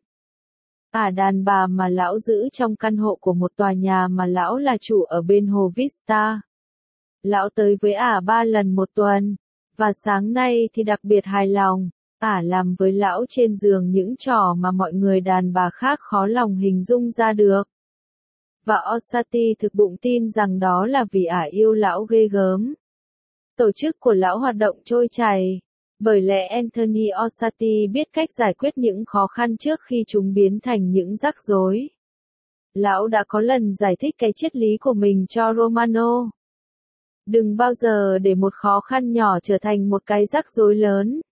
Ả đàn bà mà lão giữ trong căn hộ của một tòa nhà mà lão là chủ ở bên hồ Vista. Lão tới với Ả ba lần một tuần, và sáng nay thì đặc biệt hài lòng. Ả làm với lão trên giường những trò mà mọi người đàn bà khác khó lòng hình dung ra được. Và Orsatti thực bụng tin rằng đó là vì Ả yêu lão ghê gớm. Tổ chức của lão hoạt động trôi chảy, bởi lẽ Anthony Orsatti biết cách giải quyết những khó khăn trước khi chúng biến thành những rắc rối. Lão đã có lần giải thích cái triết lý của mình cho Romano. Đừng bao giờ để một khó khăn nhỏ trở thành một cái rắc rối lớn.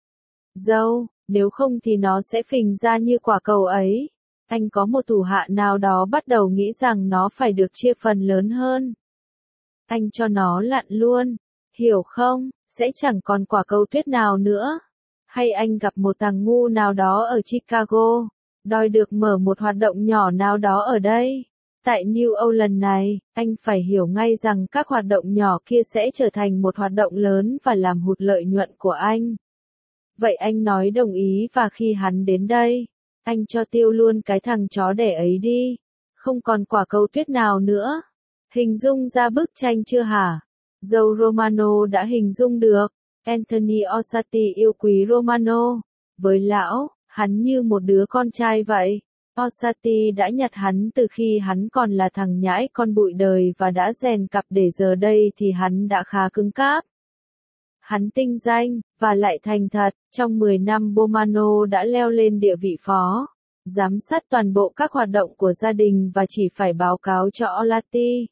Dâu, nếu không thì nó sẽ phình ra như quả cầu ấy. Anh có một thủ hạ nào đó bắt đầu nghĩ rằng nó phải được chia phần lớn hơn. Anh cho nó lặn luôn, hiểu không, sẽ chẳng còn quả cầu tuyết nào nữa. Hay anh gặp một thằng ngu nào đó ở Chicago, đòi được mở một hoạt động nhỏ nào đó ở đây. Tại New Orleans này, anh phải hiểu ngay rằng các hoạt động nhỏ kia sẽ trở thành một hoạt động lớn và làm hụt lợi nhuận của anh. Vậy anh nói đồng ý, và khi hắn đến đây, anh cho tiêu luôn cái thằng chó đẻ ấy đi. Không còn quả cầu tuyết nào nữa. Hình dung ra bức tranh chưa hả? Dâu Romano đã hình dung được. Anthony Orsatti yêu quý Romano. Với lão, hắn như một đứa con trai vậy. Orsatti đã nhặt hắn từ khi hắn còn là thằng nhãi con bụi đời và đã rèn cặp để giờ đây thì hắn đã khá cứng cáp. Hắn tinh danh, và lại thành thật, trong mười năm Bomano đã leo lên địa vị phó, giám sát toàn bộ các hoạt động của gia đình và chỉ phải báo cáo cho Orsatti.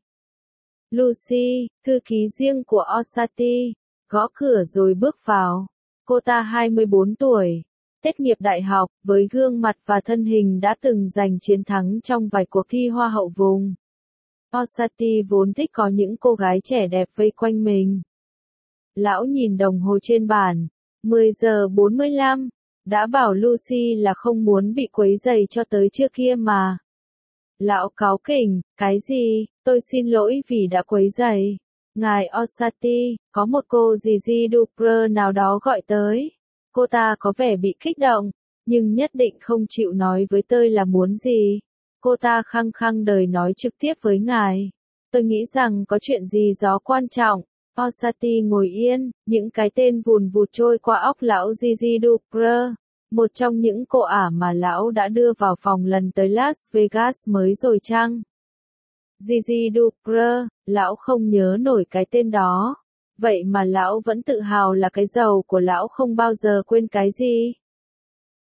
Lucy, thư ký riêng của Orsatti, gõ cửa rồi bước vào. Cô ta hai mươi bốn tuổi, tốt nghiệp đại học, với gương mặt và thân hình đã từng giành chiến thắng trong vài cuộc thi hoa hậu vùng. Orsatti vốn thích có những cô gái trẻ đẹp vây quanh mình. Lão nhìn đồng hồ trên bàn, mười giờ bốn mươi lăm, đã bảo Lucy là không muốn bị quấy rầy cho tới trưa kia mà. Lão cáu kỉnh, cái gì, tôi xin lỗi vì đã quấy rầy. Ngài Orsatti, có một cô Gigi Dupre nào đó gọi tới. Cô ta có vẻ bị kích động, nhưng nhất định không chịu nói với tôi là muốn gì. Cô ta khăng khăng đòi nói trực tiếp với ngài. Tôi nghĩ rằng có chuyện gì đó quan trọng. Orsatti ngồi yên, những cái tên vùn vụt trôi qua óc lão Gigi Dupre, một trong những cô ả mà lão đã đưa vào phòng lần tới Las Vegas mới rồi chăng? Gigi Dupre, lão không nhớ nổi cái tên đó. Vậy mà lão vẫn tự hào là cái giàu của lão không bao giờ quên cái gì.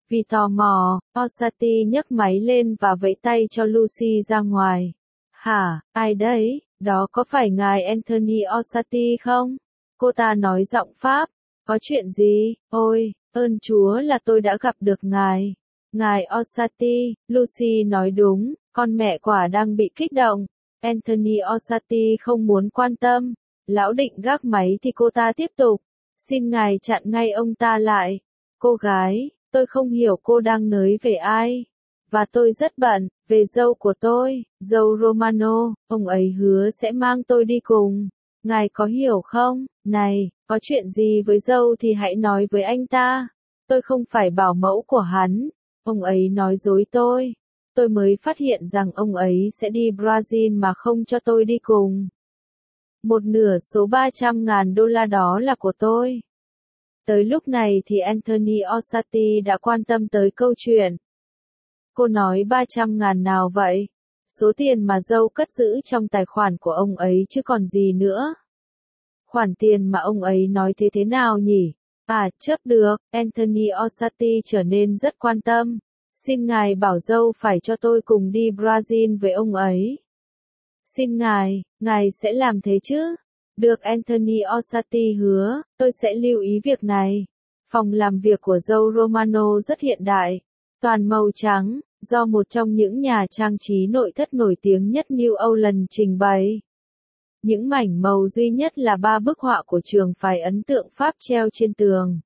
Vì tò mò, Orsatti nhấc máy lên và vẫy tay cho Lucy ra ngoài. Hả, ai đấy, đó có phải ngài Anthony Orsatti không? Cô ta nói giọng Pháp. Có chuyện gì? Ôi, ơn Chúa là tôi đã gặp được ngài. Ngài Orsatti, Lucy nói đúng, con mẹ quả đang bị kích động. Anthony Orsatti không muốn quan tâm. Lão định gác máy thì cô ta tiếp tục. Xin ngài chặn ngay ông ta lại. Cô gái, tôi không hiểu cô đang nói về ai. Và tôi rất bận, về dâu của tôi, dâu Romano, ông ấy hứa sẽ mang tôi đi cùng. Ngài có hiểu không? Này, có chuyện gì với dâu thì hãy nói với anh ta. Tôi không phải bảo mẫu của hắn. Ông ấy nói dối tôi. Tôi mới phát hiện rằng ông ấy sẽ đi Brazil mà không cho tôi đi cùng. Một nửa số ba trăm ngàn đô la đó là của tôi. Tới lúc này thì Anthony Orsatti đã quan tâm tới câu chuyện. Cô nói ba trăm ngàn nào vậy? Số tiền mà dâu cất giữ trong tài khoản của ông ấy chứ còn gì nữa. Khoản tiền mà ông ấy nói thế thế nào nhỉ? À, chấp được, Anthony Orsatti trở nên rất quan tâm. Xin ngài bảo dâu phải cho tôi cùng đi Brazil với ông ấy. Xin ngài, ngài sẽ làm thế chứ? Được, Anthony Orsatti hứa, tôi sẽ lưu ý việc này. Phòng làm việc của dâu Romano rất hiện đại, toàn màu trắng, do một trong những nhà trang trí nội thất nổi tiếng nhất New Orleans trình bày. Những mảnh màu duy nhất là ba bức họa của trường phái ấn tượng Pháp treo trên tường.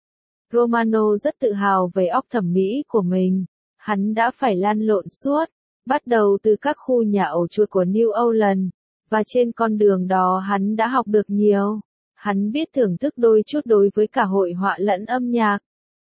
Romano rất tự hào về óc thẩm mỹ của mình. Hắn đã phải lăn lộn suốt, bắt đầu từ các khu nhà ổ chuột của New Orleans, và trên con đường đó hắn đã học được nhiều. Hắn biết thưởng thức đôi chút đối với cả hội họa lẫn âm nhạc.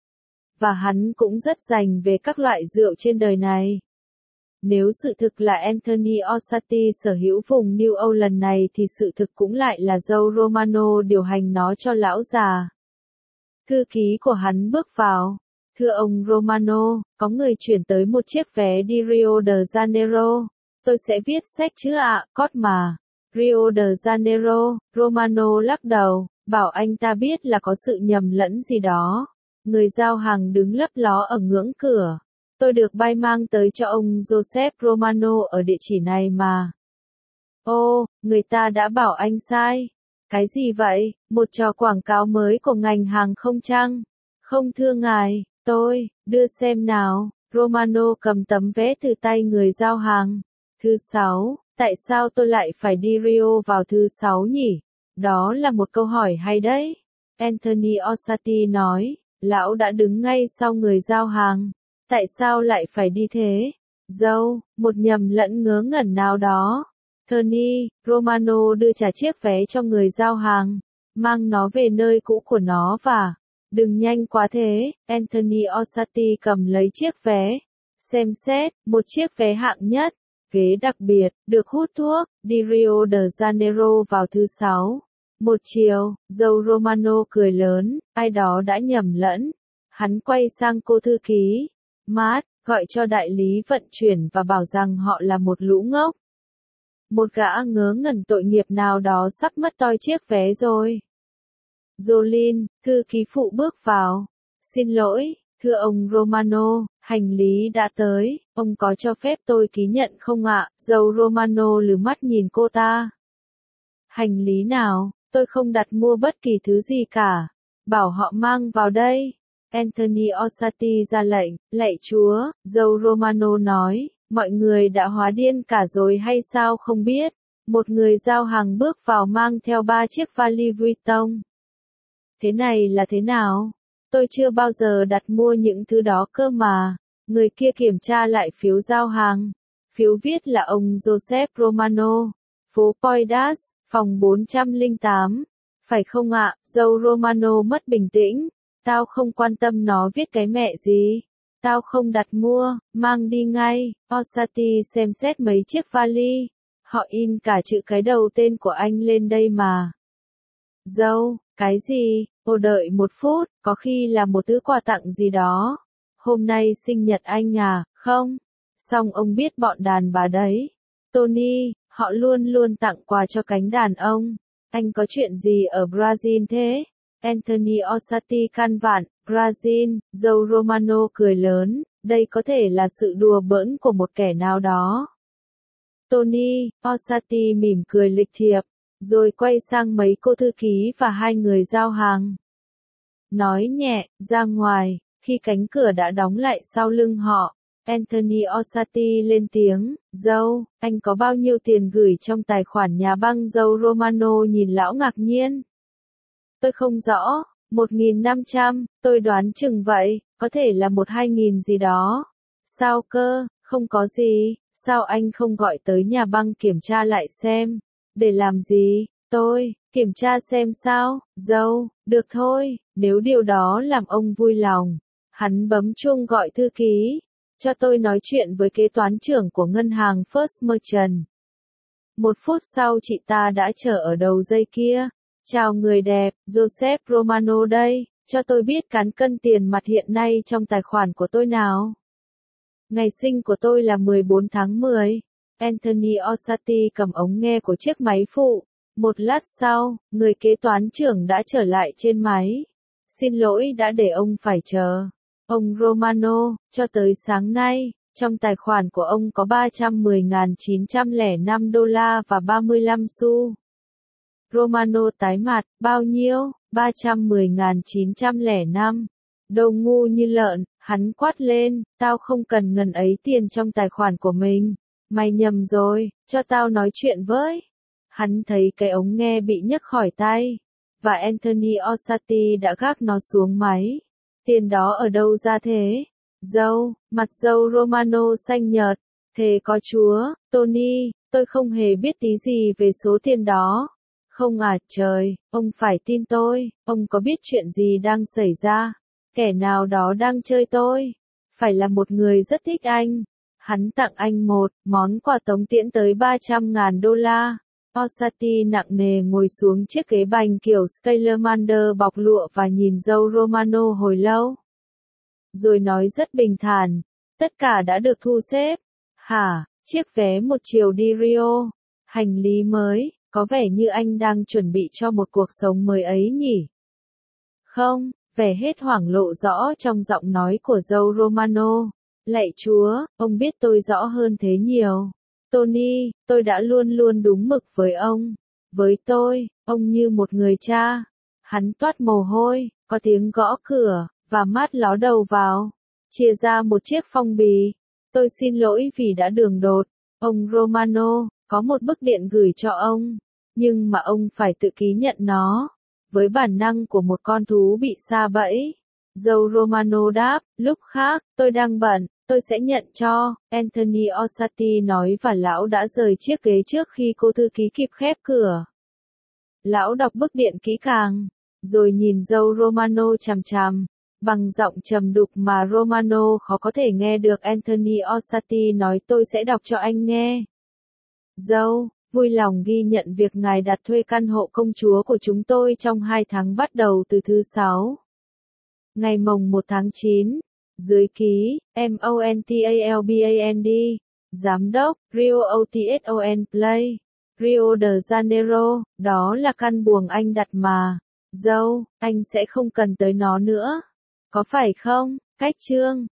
Và hắn cũng rất dành về các loại rượu trên đời này. Nếu sự thực là Anthony Orsatti sở hữu vùng New Orleans này thì sự thực cũng lại là dâu Romano điều hành nó cho lão già. Thư ký của hắn bước vào. Thưa ông Romano, có người chuyển tới một chiếc vé đi Rio de Janeiro. Tôi sẽ viết sách chứ ạ, cót mà. Rio de Janeiro, Romano lắc đầu, bảo anh ta biết là có sự nhầm lẫn gì đó. Người giao hàng đứng lấp ló ở ngưỡng cửa. Tôi được bay mang tới cho ông Joseph Romano ở địa chỉ này mà. Ô, người ta đã bảo anh sai. Cái gì vậy? Một trò quảng cáo mới của ngành hàng không chăng? Không thưa ngài, tôi, đưa xem nào. Romano cầm tấm vé từ tay người giao hàng. Thứ sáu, tại sao tôi lại phải đi Rio vào thứ sáu nhỉ? Đó là một câu hỏi hay đấy. Anthony Orsatti nói, lão đã đứng ngay sau người giao hàng. Tại sao lại phải đi thế? Dâu, một nhầm lẫn ngớ ngẩn nào đó. Tony, Romano đưa trả chiếc vé cho người giao hàng. Mang nó về nơi cũ của nó và... Đừng nhanh quá thế, Anthony Orsatti cầm lấy chiếc vé. Xem xét, một chiếc vé hạng nhất, ghế đặc biệt, được hút thuốc, đi Rio de Janeiro vào thứ sáu. Một chiều, dâu Romano cười lớn, ai đó đã nhầm lẫn. Hắn quay sang cô thư ký. Mát, gọi cho đại lý vận chuyển và bảo rằng họ là một lũ ngốc. Một gã ngớ ngẩn tội nghiệp nào đó sắp mất toi chiếc vé rồi. Jolene, thư ký phụ bước vào. Xin lỗi, thưa ông Romano, hành lý đã tới, ông có cho phép tôi ký nhận không ạ? Dâu Romano lừ mắt nhìn cô ta. Hành lý nào, tôi không đặt mua bất kỳ thứ gì cả. Bảo họ mang vào đây. Anthony Orsatti ra lệnh, lạy Chúa, dâu Romano nói, mọi người đã hóa điên cả rồi hay sao không biết. Một người giao hàng bước vào mang theo ba chiếc vali Vuitton. Thế này là thế nào? Tôi chưa bao giờ đặt mua những thứ đó cơ mà. Người kia kiểm tra lại phiếu giao hàng. Phiếu viết là ông Joseph Romano. Phố Poidas, phòng bốn trăm lẻ tám. Phải không ạ? Dâu Romano mất bình tĩnh. Tao không quan tâm nó viết cái mẹ gì. Tao không đặt mua, mang đi ngay. Orsatti xem xét mấy chiếc vali. Họ in cả chữ cái đầu tên của anh lên đây mà. Dâu, cái gì? Ô đợi một phút, có khi là một thứ quà tặng gì đó. Hôm nay sinh nhật anh à, không? Xong ông biết bọn đàn bà đấy. Tony, họ luôn luôn tặng quà cho cánh đàn ông. Anh có chuyện gì ở Brazil thế? Anthony Orsatti căn vặn, Brazil, dâu Romano cười lớn, đây có thể là sự đùa bỡn của một kẻ nào đó. Tony, Orsatti mỉm cười lịch thiệp, rồi quay sang mấy cô thư ký và hai người giao hàng. Nói nhẹ, ra ngoài, khi cánh cửa đã đóng lại sau lưng họ, Anthony Orsatti lên tiếng, dâu, anh có bao nhiêu tiền gửi trong tài khoản nhà băng? Dâu Romano nhìn lão ngạc nhiên. Tôi không rõ, một nghìn năm trăm, tôi đoán chừng vậy, có thể là một hai nghìn gì đó. Sao cơ, không có gì, sao anh không gọi tới nhà băng kiểm tra lại xem? Để làm gì? Tôi, kiểm tra xem sao, dâu, được thôi, nếu điều đó làm ông vui lòng. Hắn bấm chuông gọi thư ký, cho tôi nói chuyện với kế toán trưởng của ngân hàng First Merchant. Một phút sau chị ta đã chờ ở đầu dây kia. Chào người đẹp, Joseph Romano đây, cho tôi biết cán cân tiền mặt hiện nay trong tài khoản của tôi nào. Ngày sinh của tôi là mười bốn tháng mười. Anthony Orsatti cầm ống nghe của chiếc máy phụ. Một lát sau, người kế toán trưởng đã trở lại trên máy. Xin lỗi đã để ông phải chờ. Ông Romano, cho tới sáng nay, trong tài khoản của ông có ba trăm mười nghìn chín trăm lẻ năm đô la và ba mươi lăm xu. Romano tái mặt, bao nhiêu? ba trăm mười nghìn chín trăm lẻ năm. Đồ ngu như lợn, hắn quát lên, tao không cần ngần ấy tiền trong tài khoản của mình. Mày nhầm rồi, cho tao nói chuyện với. Hắn thấy cái ống nghe bị nhấc khỏi tay, và Anthony Orsatti đã gác nó xuống máy. Tiền đó ở đâu ra thế? Dâu, mặt dâu Romano xanh nhợt. Thề có Chúa, Tony, tôi không hề biết tí gì về số tiền đó. Không à, trời, ông phải tin tôi, ông có biết chuyện gì đang xảy ra? Kẻ nào đó đang chơi tôi. Phải là một người rất thích anh. Hắn tặng anh một món quà tống tiễn tới ba trăm nghìn đô la. Orsatti nặng nề ngồi xuống chiếc ghế bành kiểu Scalamander bọc lụa và nhìn dâu Romano hồi lâu. Rồi nói rất bình thản, tất cả đã được thu xếp. Hả, chiếc vé một chiều đi Rio, hành lý mới, có vẻ như anh đang chuẩn bị cho một cuộc sống mới ấy nhỉ? Không, vẻ hết hoảng lộ rõ trong giọng nói của dâu Romano. Lạy Chúa, ông biết tôi rõ hơn thế nhiều. Tony, tôi đã luôn luôn đúng mực với ông. Với tôi, ông như một người cha. Hắn toát mồ hôi, có tiếng gõ cửa, và mát ló đầu vào. Chia ra một chiếc phong bì. Tôi xin lỗi vì đã đường đột. Ông Romano, có một bức điện gửi cho ông. Nhưng mà ông phải tự ký nhận nó. Với bản năng của một con thú bị sa bẫy. Dâu Romano đáp, lúc khác, tôi đang bận. Tôi sẽ nhận cho, Anthony Orsatti nói và lão đã rời chiếc ghế trước khi cô thư ký kịp khép cửa. Lão đọc bức điện kỹ càng, rồi nhìn dâu Romano chằm chằm, bằng giọng trầm đục mà Romano khó có thể nghe được. Anthony Orsatti nói tôi sẽ đọc cho anh nghe. Dâu, vui lòng ghi nhận việc ngài đặt thuê căn hộ công chúa của chúng tôi trong hai tháng bắt đầu từ thứ sáu. Ngày mồng một tháng chín. Dưới ký, Montalband, Giám đốc, Rio Otson Play, Rio de Janeiro, đó là căn buồng anh đặt mà. Dâu, anh sẽ không cần tới nó nữa. Có phải không? Cách chương.